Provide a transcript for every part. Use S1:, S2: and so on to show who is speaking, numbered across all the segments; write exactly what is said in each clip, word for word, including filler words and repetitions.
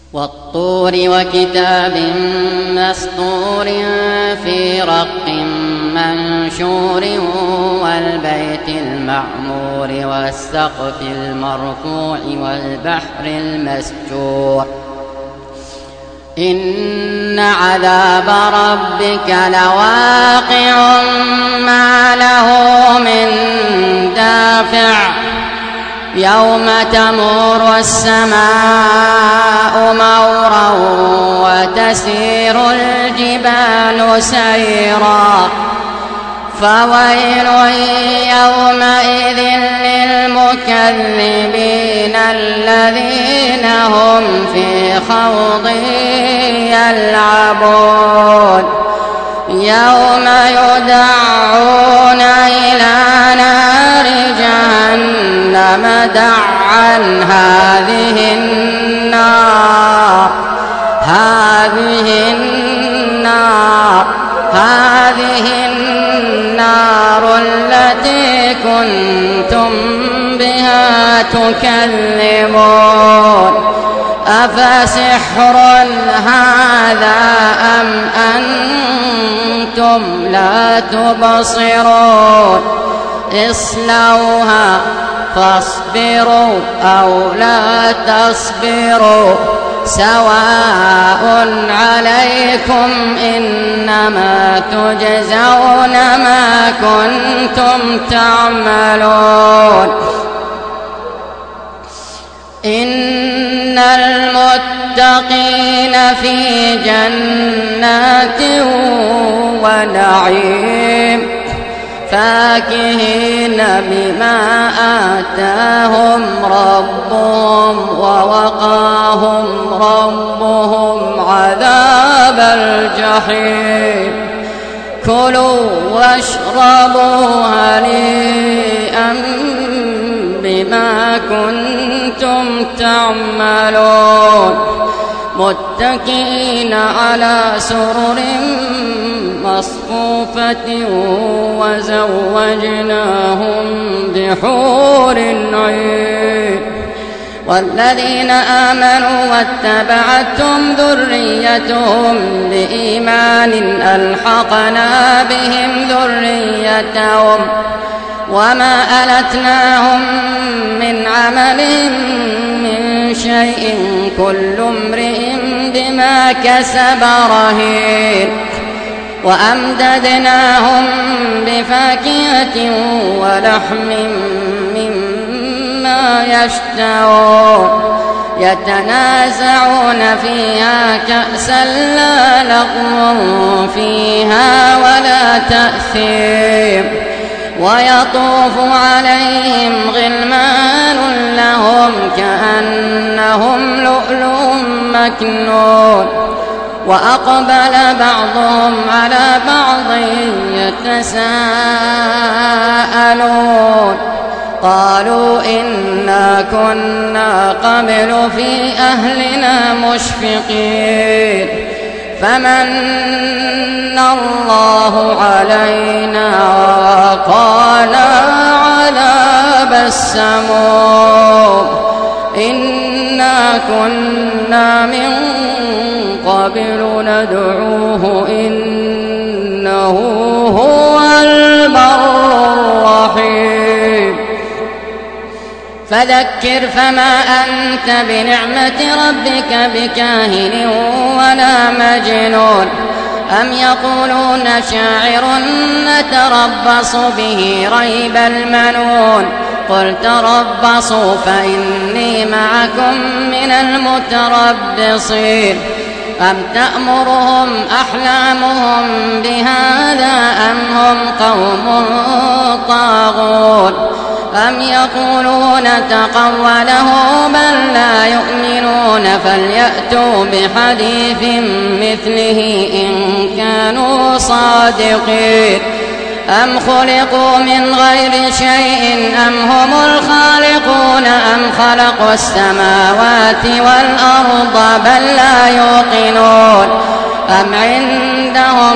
S1: وَالطُّورِ وَكِتَابٍ مَّسْطُورٍ فِي رَقٍّ مَّنشُورٍ وَالْبَيْتِ الْمَعْمُورِ وَالسَّقْفِ الْمَرْفُوعِ وَالْبَحْرِ الْمَسْجُورِ إِنَّ عَذَابَ رَبِّكَ لَوَاقِعٌ مَّا لَهُ مِن دَافِعٍ يَوْمَ تَمُورُ السَّمَاءُ مَوْرًا وَتَسِيرُ الْجِبَالُ سَيْرًا فَوَيْلٌ يَوْمَئِذٍ لِّلْمُكَذِّبِينَ الَّذِينَ هُمْ فِي خَوْضٍ يَلْعَبُونَ يَوْمَ يُدَعُّونَ إِلَىٰ نَارِ جَهَنَّمَ دَعًّا هَٰذِهِ النَّارُ هَٰذِهِ النَّارُ هَٰذِهِ النَّارُ الَّتِي كُنتُم بِهَا تُكَذِّبُونَ أَفَسِحْرٌ هَٰذَا أَمْ أَنتُمْ لَا تُبْصِرُونَ اصْلَوْهَا فاصبروا أَوْ لَا تَصْبِرُوا سَوَاءٌ عَلَيْكُمْ إِنَّمَا تُجْزَوْنَ مَا كُنتُمْ تَعْمَلُونَ إِنَّ الْمُتَّقِينَ فِي جَنَّاتٍ وَنَعِيمٍ فَاكِهِينَ بِمَا آتَاهُمْ رَبُّهُمْ وَوَقَاهُمْ رَبُّهُمْ عَذَابَ الْجَحِيمِ كُلُوا وَاشْرَبُوا هَنِيئًا بِمَا كُنتُمْ تَعْمَلُونَ مُتَّكِئِينَ عَلَى سُرُرٍ مصفوفة وزوجناهم بحور عين والذين آمنوا واتبعتهم ذريتهم بإيمان ألحقنا بهم ذريتهم وما ألتناهم من عملهم من شيء كل امرئ بما كسب رهين وأمددناهم بفاكهة ولحم مما يشتهون يتنازعون فيها كأسا لا لغو فيها ولا تأثيم ويطوف عليهم غلمان لهم كأنهم لؤلؤ مكنون وأقبل بعضهم على بعض يتساءلون قالوا إنا كنا قبل في أهلنا مشفقين فمن الله علينا ووقانا عذاب السموم إنا كنا من قبل ندعوه إنه هو البر الرحيم فذكر فما أنت بنعمة ربك بكاهن ولا مجنون أم يقولون شاعر نتربص به ريب المنون قل تربصوا فإني معكم من المتربصين أم تأمرهم أحلامهم بهذا أم هم قوم طاغون أم يقولون تقوله بل لا يؤمنون فليأتوا بحديث مثله إن كانوا صادقين أم خلقوا من غير شيء أم هم الخالقون أم خلقوا السماوات والأرض بل لا يوقنون أم عندهم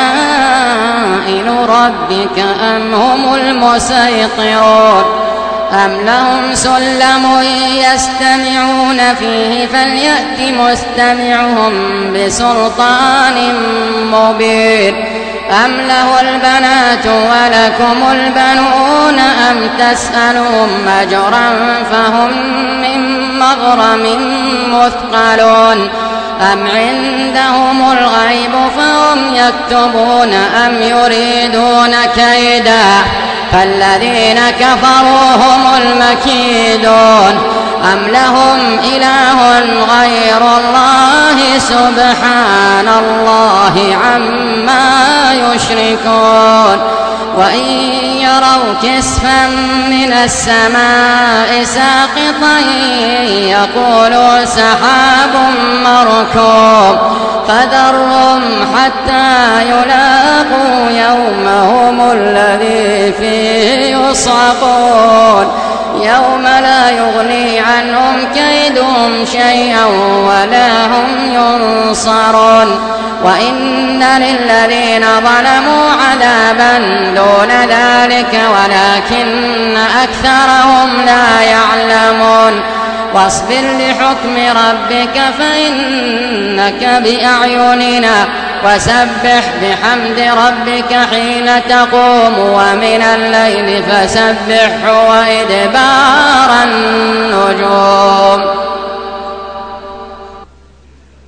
S1: خزائن ربك أم هم المسيطرون أم لهم سلم يستمعون فيه فليأت مستمعهم بسلطان مبين أم له البنات ولكم البنون أم تسألهم أجرا فهم من مغرم مثقلون أم عندهم الغيب فهم يكتبون أم يريدون كيدا فالذين كفروا هم المكيدون أم لهم إله غير الله سبحان الله عما يشركون وإن يروا كسفا من السماء ساقطا يقولوا سحاب مركوم فذرهم حتى يلاقوا يومهم الذي فيه يصعقون يوم لا يغني عنهم كيدهم شيئا ولا هم ينصرون وإن للذين ظلموا عذابا دون ذلك ولكن أكثرهم لا يعلمون واصبر لحكم ربك فإنك بأعيننا وسبح بحمد ربك حين تقوم ومن الليل فسبح وإدبار النجوم